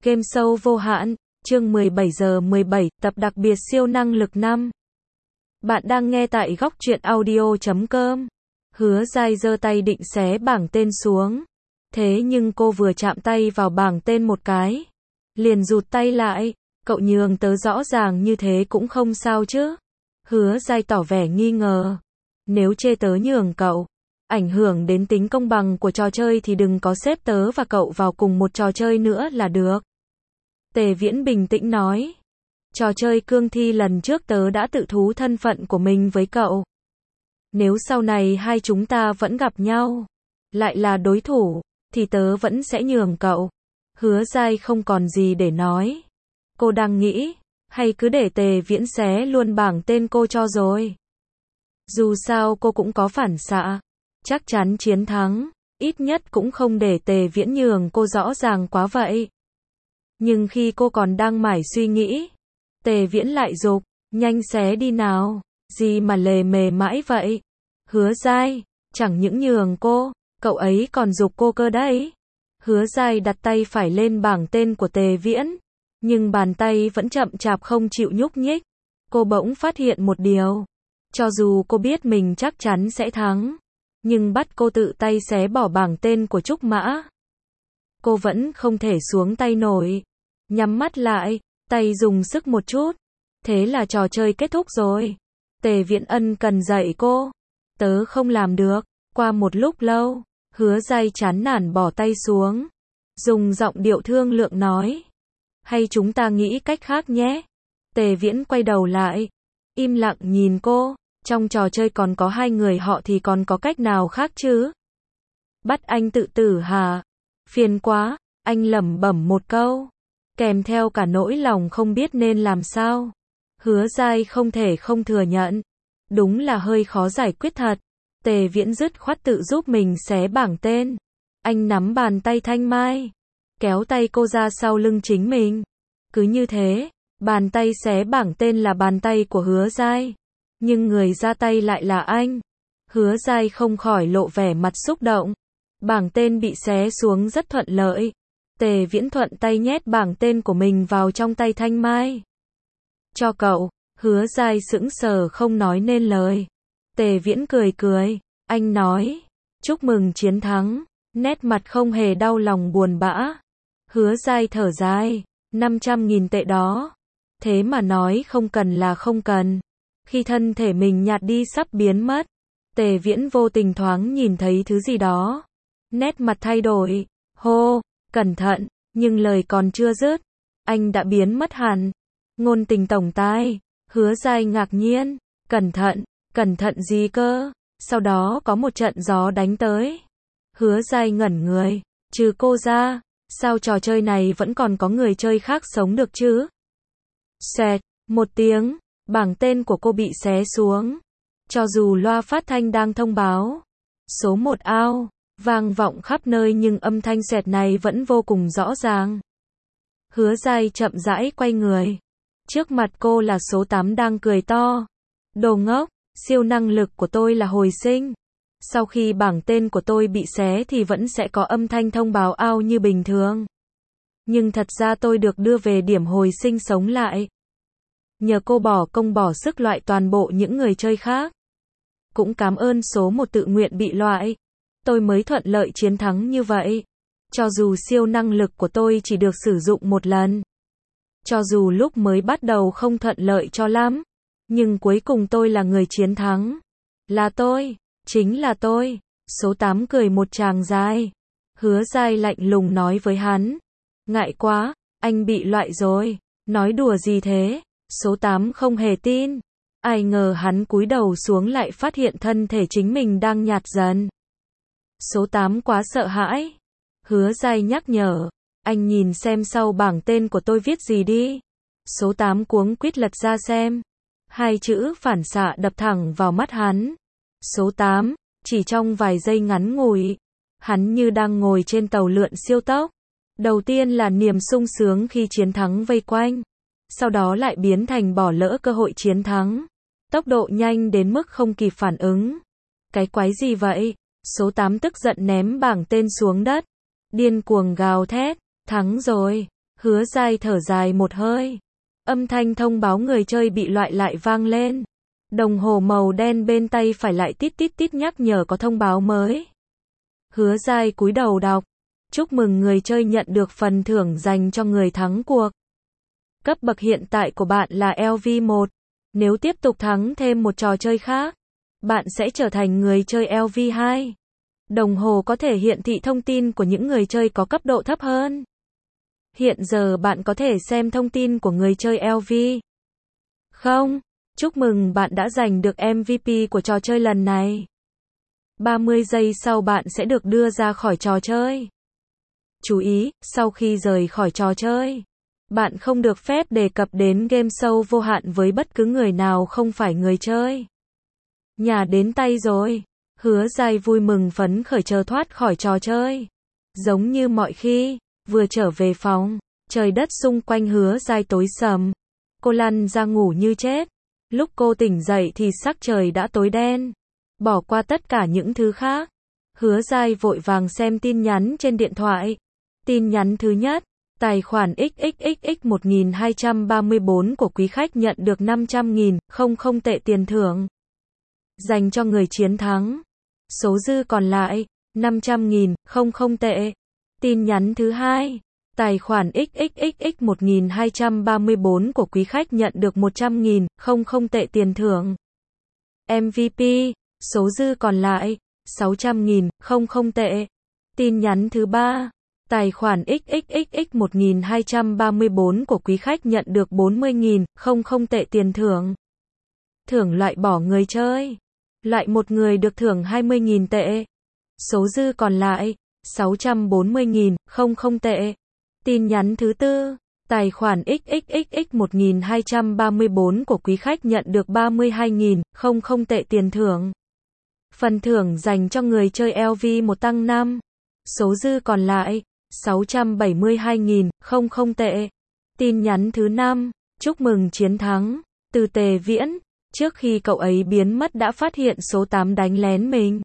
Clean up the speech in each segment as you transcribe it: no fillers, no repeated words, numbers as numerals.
Game show vô hạn, chương 17 giờ 17, tập đặc biệt siêu năng lực 5. Bạn đang nghe tại góc truyện audio.com. Hứa Giai giơ tay định xé bảng tên xuống. Thế nhưng cô vừa chạm tay vào bảng tên một cái, liền rụt tay lại. Cậu nhường tớ rõ ràng như thế cũng không sao chứ? Hứa Giai tỏ vẻ nghi ngờ. Nếu chê tớ nhường cậu, ảnh hưởng đến tính công bằng của trò chơi thì đừng có xếp tớ và cậu vào cùng một trò chơi nữa là được. Tề Viễn bình tĩnh nói. Trò chơi cương thi lần trước tớ đã tự thú thân phận của mình với cậu. Nếu sau này hai chúng ta vẫn gặp nhau, lại là đối thủ, thì tớ vẫn sẽ nhường cậu. Hứa Giai không còn gì để nói. Cô đang nghĩ, hay cứ để Tề Viễn xé luôn bảng tên cô cho rồi. Dù sao cô cũng có phản xạ, chắc chắn chiến thắng, ít nhất cũng không để Tề Viễn nhường cô rõ ràng quá vậy. Nhưng khi cô còn đang mải suy nghĩ, Tề Viễn lại giục, nhanh xé đi nào, gì mà lề mề mãi vậy. Hứa Giai, chẳng những nhường cô, cậu ấy còn giục cô cơ đấy. Hứa Giai đặt tay phải lên bảng tên của Tề Viễn, nhưng bàn tay vẫn chậm chạp không chịu nhúc nhích. Cô bỗng phát hiện một điều, cho dù cô biết mình chắc chắn sẽ thắng, nhưng bắt cô tự tay xé bỏ bảng tên của Trúc Mã, cô vẫn không thể xuống tay nổi. Nhắm mắt lại, tay dùng sức một chút, thế là trò chơi kết thúc rồi. Tề Viễn ân cần dạy cô. Tớ không làm được. Qua một lúc lâu, Hứa Giai chán nản bỏ tay xuống, dùng giọng điệu thương lượng nói. Hay chúng ta nghĩ cách khác nhé. Tề Viễn quay đầu lại, im lặng nhìn cô. Trong trò chơi còn có hai người họ thì còn có cách nào khác chứ? Bắt anh tự tử hả? Phiền quá, anh lẩm bẩm một câu, kèm theo cả nỗi lòng không biết nên làm sao. Hứa Giai không thể không thừa nhận, đúng là hơi khó giải quyết thật. Tề Viễn dứt khoát tự giúp mình xé bảng tên. Anh nắm bàn tay Thanh Mai, kéo tay cô ra sau lưng chính mình. Cứ như thế, bàn tay xé bảng tên là bàn tay của Hứa Giai, nhưng người ra tay lại là anh. Hứa Giai không khỏi lộ vẻ mặt xúc động. Bảng tên bị xé xuống rất thuận lợi. Tề Viễn thuận tay nhét bảng tên của mình vào trong tay Thanh Mai. Cho cậu. Hứa Giai sững sờ không nói nên lời. Tề Viễn cười cười. Anh nói, chúc mừng chiến thắng, nét mặt không hề đau lòng buồn bã. Hứa Giai thở dài, 500.000 tệ đó. Thế mà nói không cần là không cần. Khi thân thể mình nhạt đi sắp biến mất, Tề Viễn vô tình thoáng nhìn thấy thứ gì đó. Nét mặt thay đổi. Hô, cẩn thận, nhưng lời còn chưa dứt, anh đã biến mất hẳn. Ngôn tình tổng tai. Hứa Giai ngạc nhiên. Cẩn thận gì cơ? Sau đó có một trận gió đánh tới. Hứa Giai ngẩn người. Trừ cô ra, sao trò chơi này vẫn còn có người chơi khác sống được chứ? Xoẹt, một tiếng, bảng tên của cô bị xé xuống. Cho dù loa phát thanh đang thông báo số 1 out, vang vọng khắp nơi nhưng âm thanh xoẹt này vẫn vô cùng rõ ràng. Hứa Giai chậm rãi quay người. Trước mặt cô là số 8 đang cười to. Đồ ngốc, siêu năng lực của tôi là hồi sinh. Sau khi bảng tên của tôi bị xé thì vẫn sẽ có âm thanh thông báo out như bình thường. Nhưng thật ra tôi được đưa về điểm hồi sinh sống lại. Nhờ cô bỏ công bỏ sức loại toàn bộ những người chơi khác. Cũng cảm ơn số 1 tự nguyện bị loại. Tôi mới thuận lợi chiến thắng như vậy. Cho dù siêu năng lực của tôi chỉ được sử dụng một lần. Cho dù lúc mới bắt đầu không thuận lợi cho lắm. Nhưng cuối cùng tôi là người chiến thắng. Là tôi, chính là tôi. Số 8 cười một tràng dài. Hứa Giai lạnh lùng nói với hắn. Ngại quá, anh bị loại rồi. Nói đùa gì thế? Số 8 không hề tin. Ai ngờ hắn cúi đầu xuống lại phát hiện thân thể chính mình đang nhạt dần. Số 8 quá sợ hãi. Hứa Giai nhắc nhở. Anh nhìn xem sau bảng tên của tôi viết gì đi. Số 8 cuống quýt lật ra xem. Hai chữ phản xạ đập thẳng vào mắt hắn. Số 8, chỉ trong vài giây ngắn ngủi, hắn như đang ngồi trên tàu lượn siêu tốc. Đầu tiên là niềm sung sướng khi chiến thắng vây quanh. Sau đó lại biến thành bỏ lỡ cơ hội chiến thắng. Tốc độ nhanh đến mức không kịp phản ứng. Cái quái gì vậy? Số 8 tức giận ném bảng tên xuống đất. Điên cuồng gào thét. Thắng rồi. Hứa Giai thở dài một hơi. Âm thanh thông báo người chơi bị loại lại vang lên. Đồng hồ màu đen bên tay phải lại tít tít tít nhắc nhở có thông báo mới. Hứa Giai cúi đầu đọc. Chúc mừng người chơi nhận được phần thưởng dành cho người thắng cuộc. Cấp bậc hiện tại của bạn là LV1. Nếu tiếp tục thắng thêm một trò chơi khác, bạn sẽ trở thành người chơi LV2. Đồng hồ có thể hiển thị thông tin của những người chơi có cấp độ thấp hơn. Hiện giờ bạn có thể xem thông tin của người chơi LV. Không, chúc mừng bạn đã giành được MVP của trò chơi lần này. 30 giây sau bạn sẽ được đưa ra khỏi trò chơi. Chú ý, sau khi rời khỏi trò chơi, bạn không được phép đề cập đến game show vô hạn với bất cứ người nào không phải người chơi. Nhà đến tay rồi. Hứa Giai vui mừng phấn khởi chờ thoát khỏi trò chơi. Giống như mọi khi, vừa trở về phòng, trời đất xung quanh Hứa Giai tối sầm. Cô lăn ra ngủ như chết. Lúc cô tỉnh dậy thì sắc trời đã tối đen. Bỏ qua tất cả những thứ khác. Hứa Giai vội vàng xem tin nhắn trên điện thoại. Tin nhắn thứ nhất. Tài khoản XXXX 1234 của quý khách nhận được 500.000, không tệ tiền thưởng. Dành cho người chiến thắng. Số dư còn lại, 500.000, không tệ. Tin nhắn thứ hai. Tài khoản XXXX 1234 của quý khách nhận được 100.000, không tệ tiền thưởng. MVP. Số dư còn lại, 600.000, không tệ. Tin nhắn thứ ba. Tài khoản XXXX 1234 của quý khách nhận được 40.000, không tệ tiền thưởng. Thưởng loại bỏ người chơi. Loại một người được thưởng 20.000 tệ. Số dư còn lại, 640.000, không tệ. Tin nhắn thứ tư. Tài khoản XXXX 1234 của quý khách nhận được 32.000, không tệ tiền thưởng. Phần thưởng dành cho người chơi LV1 tăng 5. Số dư còn lại, 672.000, không tệ. Tin nhắn thứ 5. Chúc mừng chiến thắng. Từ Tề Viễn. Trước khi cậu ấy biến mất đã phát hiện số 8 đánh lén mình.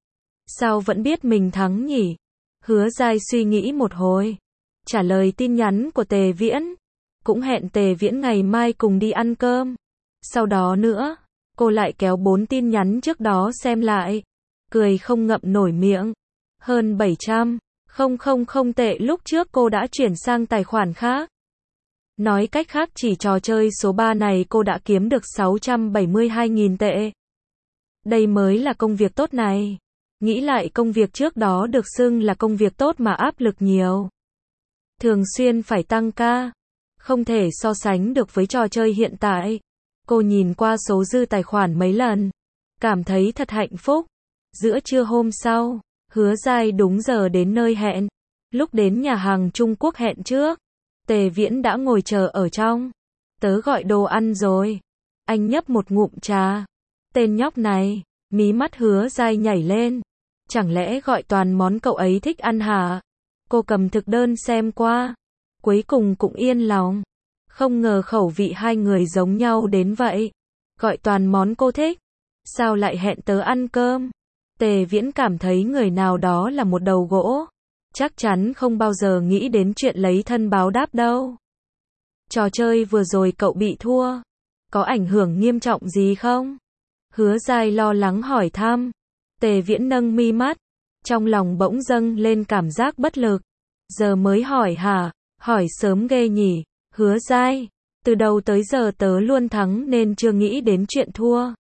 Sao vẫn biết mình thắng nhỉ? Hứa Giai suy nghĩ một hồi. Trả lời tin nhắn của Tề Viễn. Cũng hẹn Tề Viễn ngày mai cùng đi ăn cơm. Sau đó nữa, cô lại kéo 4 tin nhắn trước đó xem lại. Cười không ngậm nổi miệng. Hơn 700. Không tệ, lúc trước cô đã chuyển sang tài khoản khác. Nói cách khác chỉ trò chơi số 3 này cô đã kiếm được 672.000 tệ. Đây mới là công việc tốt này. Nghĩ lại công việc trước đó được xưng là công việc tốt mà áp lực nhiều. Thường xuyên phải tăng ca. Không thể so sánh được với trò chơi hiện tại. Cô nhìn qua số dư tài khoản mấy lần. Cảm thấy thật hạnh phúc. Giữa trưa hôm sau, Hứa Giai đúng giờ đến nơi hẹn. Lúc đến nhà hàng Trung Quốc hẹn trước, Tề Viễn đã ngồi chờ ở trong. Tớ gọi đồ ăn rồi. Anh nhấp một ngụm trà. Tên nhóc này, mí mắt Hứa Giai nhảy lên. Chẳng lẽ gọi toàn món cậu ấy thích ăn hả? Cô cầm thực đơn xem qua. Cuối cùng cũng yên lòng. Không ngờ khẩu vị hai người giống nhau đến vậy. Gọi toàn món cô thích. Sao lại hẹn tớ ăn cơm? Tề Viễn cảm thấy người nào đó là một đầu gỗ. Chắc chắn không bao giờ nghĩ đến chuyện lấy thân báo đáp đâu. Trò chơi vừa rồi cậu bị thua. Có ảnh hưởng nghiêm trọng gì không? Hứa Giai lo lắng hỏi thăm. Tề Viễn nâng mi mắt. Trong lòng bỗng dâng lên cảm giác bất lực. Giờ mới hỏi hả? Hỏi sớm ghê nhỉ? Hứa Giai. Từ đầu tới giờ tớ luôn thắng nên chưa nghĩ đến chuyện thua.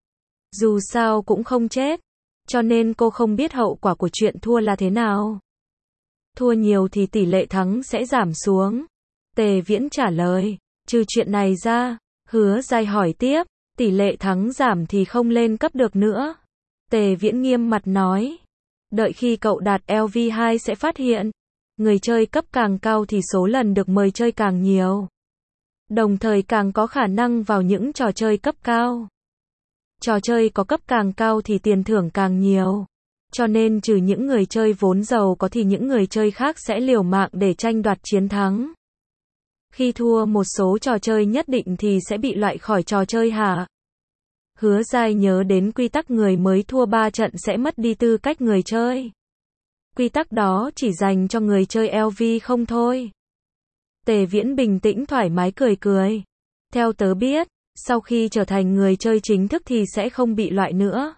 Dù sao cũng không chết. Cho nên cô không biết hậu quả của chuyện thua là thế nào. Thua nhiều thì tỷ lệ thắng sẽ giảm xuống. Tề Viễn trả lời. Trừ chuyện này ra, Hứa Giai hỏi tiếp. Tỷ lệ thắng giảm thì không lên cấp được nữa. Tề Viễn nghiêm mặt nói. Đợi khi cậu đạt LV2 sẽ phát hiện. Người chơi cấp càng cao thì số lần được mời chơi càng nhiều. Đồng thời càng có khả năng vào những trò chơi cấp cao. Trò chơi có cấp càng cao thì tiền thưởng càng nhiều. Cho nên trừ những người chơi vốn giàu có thì những người chơi khác sẽ liều mạng để tranh đoạt chiến thắng. Khi thua một số trò chơi nhất định thì sẽ bị loại khỏi trò chơi hả? Hứa Giai nhớ đến quy tắc người mới thua 3 trận sẽ mất đi tư cách người chơi. Quy tắc đó chỉ dành cho người chơi LV không thôi. Tề Viễn bình tĩnh thoải mái cười cười. Theo tớ biết, sau khi trở thành người chơi chính thức thì sẽ không bị loại nữa.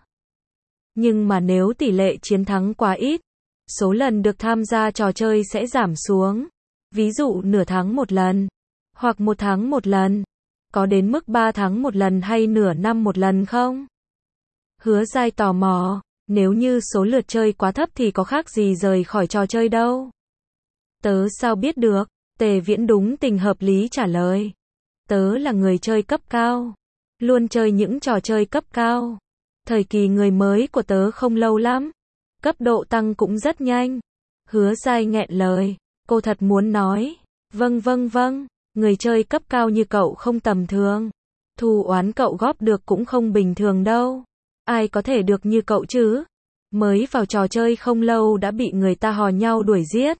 Nhưng mà nếu tỷ lệ chiến thắng quá ít, số lần được tham gia trò chơi sẽ giảm xuống. Ví dụ nửa tháng một lần, hoặc một tháng một lần. Có đến mức 3 tháng một lần hay nửa năm một lần không? Hứa Giai tò mò, nếu như số lượt chơi quá thấp thì có khác gì rời khỏi trò chơi đâu. Tớ sao biết được? Tề Viễn đúng tình hợp lý trả lời. Tớ là người chơi cấp cao, luôn chơi những trò chơi cấp cao. Thời kỳ người mới của tớ không lâu lắm, cấp độ tăng cũng rất nhanh. Hứa Giai nghẹn lời, cô thật muốn nói, vâng, người chơi cấp cao như cậu không tầm thường. Thù oán cậu góp được cũng không bình thường đâu. Ai có thể được như cậu chứ? Mới vào trò chơi không lâu đã bị người ta hò nhau đuổi giết.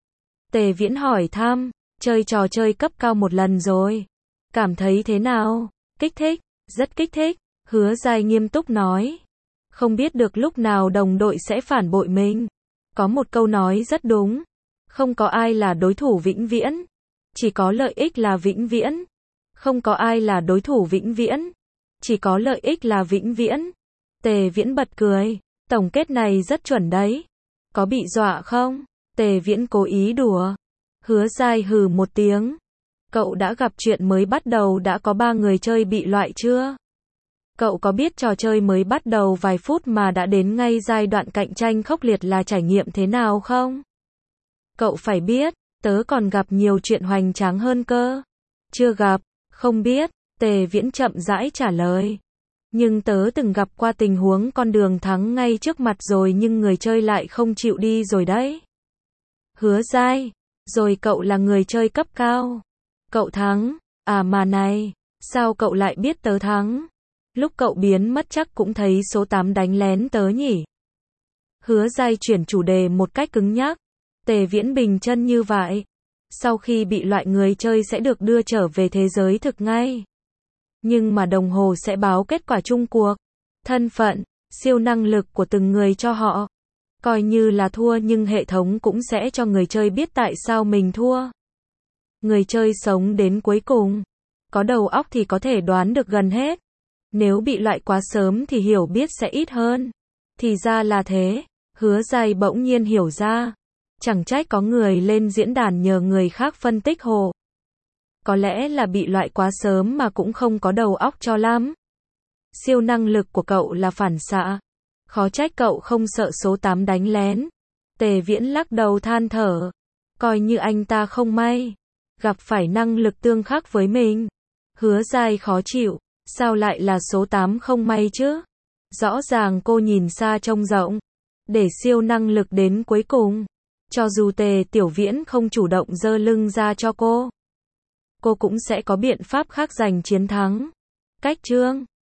Tề Viễn hỏi thăm, chơi trò chơi cấp cao một lần rồi. Cảm thấy thế nào? Kích thích, rất kích thích. Hứa Giai nghiêm túc nói. Không biết được lúc nào đồng đội sẽ phản bội mình. Có một câu nói rất đúng. Không có ai là đối thủ vĩnh viễn. Chỉ có lợi ích là vĩnh viễn. Không có ai là đối thủ vĩnh viễn. Chỉ có lợi ích là vĩnh viễn. Tề Viễn bật cười. Tổng kết này rất chuẩn đấy. Có bị dọa không? Tề Viễn cố ý đùa. Hứa Giai hừ một tiếng. Cậu đã gặp chuyện mới bắt đầu đã có 3 người chơi bị loại chưa? Cậu có biết trò chơi mới bắt đầu vài phút mà đã đến ngay giai đoạn cạnh tranh khốc liệt là trải nghiệm thế nào không? Cậu phải biết, tớ còn gặp nhiều chuyện hoành tráng hơn cơ. Chưa gặp, không biết, Tề Viễn chậm rãi trả lời. Nhưng tớ từng gặp qua tình huống con đường thắng ngay trước mặt rồi nhưng người chơi lại không chịu đi rồi đấy. Hứa Giai, rồi cậu là người chơi cấp cao. Cậu thắng, à mà này, sao cậu lại biết tớ thắng? Lúc cậu biến mất chắc cũng thấy số 8 đánh lén tớ nhỉ? Hứa Giai chuyển chủ đề một cách cứng nhắc. Tề Viễn bình chân như vậy. Sau khi bị loại người chơi sẽ được đưa trở về thế giới thực ngay. Nhưng mà đồng hồ sẽ báo kết quả chung cuộc. Thân phận, siêu năng lực của từng người cho họ. Coi như là thua nhưng hệ thống cũng sẽ cho người chơi biết tại sao mình thua. Người chơi sống đến cuối cùng. Có đầu óc thì có thể đoán được gần hết. Nếu bị loại quá sớm thì hiểu biết sẽ ít hơn. Thì ra là thế. Hứa Giai bỗng nhiên hiểu ra. Chẳng trách có người lên diễn đàn nhờ người khác phân tích hộ. Có lẽ là bị loại quá sớm mà cũng không có đầu óc cho lắm. Siêu năng lực của cậu là phản xạ. Khó trách cậu không sợ số 8 đánh lén. Tề Viễn lắc đầu than thở. Coi như anh ta không may. Gặp phải năng lực tương khắc với mình. Hứa Giai khó chịu. Sao lại là số 8 không may chứ? Rõ ràng cô nhìn xa trông rộng. Để siêu năng lực đến cuối cùng. Cho dù Tề Tiểu Viễn không chủ động giơ lưng ra cho cô cũng sẽ có biện pháp khác giành chiến thắng. Cách chương